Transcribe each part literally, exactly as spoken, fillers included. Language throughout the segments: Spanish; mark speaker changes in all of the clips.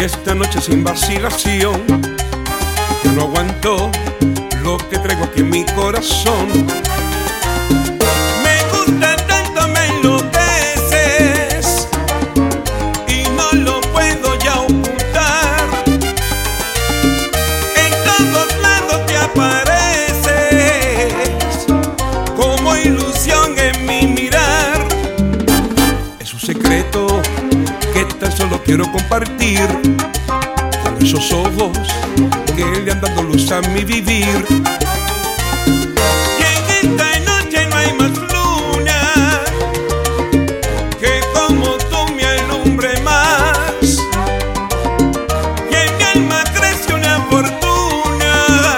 Speaker 1: esta noche sin vacilación, que no aguanto lo que traigo aquí en mi corazón. Me gusta tanto, me enloqueces y no lo puedo ya ocultar. En todos lados te apareces como ilusión en mi mirar. Es un secreto que tan solo quiero compartir con esos ojos que le han dado luz a mi vivir. Y en esta noche no hay más luna que como tú me alumbre más. Y en mi alma crece una fortuna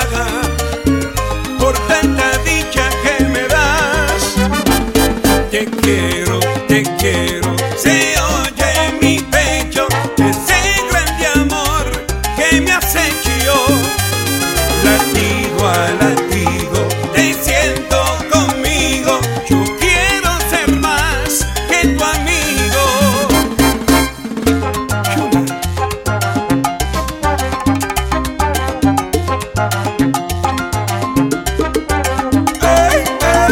Speaker 1: por tanta dicha que me das. Te quiero, te quiero, se oye en mi pecho ese grande amor que me has hecho. Latido a latido te siento conmigo, yo quiero ser más que tu amigo. Ay, ay.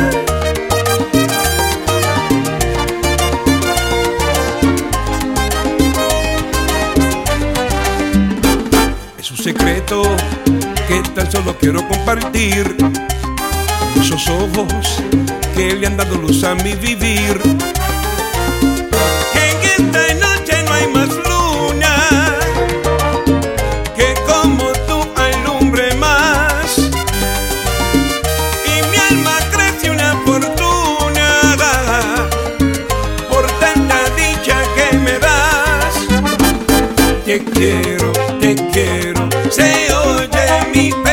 Speaker 1: Es un secreto que tan solo quiero compartir con esos ojos que le han dado luz a mi vivir. Que en esta noche no hay más luna que como tú alumbre más. Y mi alma crece una fortuna por tanta dicha que me das. Te quiero, te quiero, se oye mi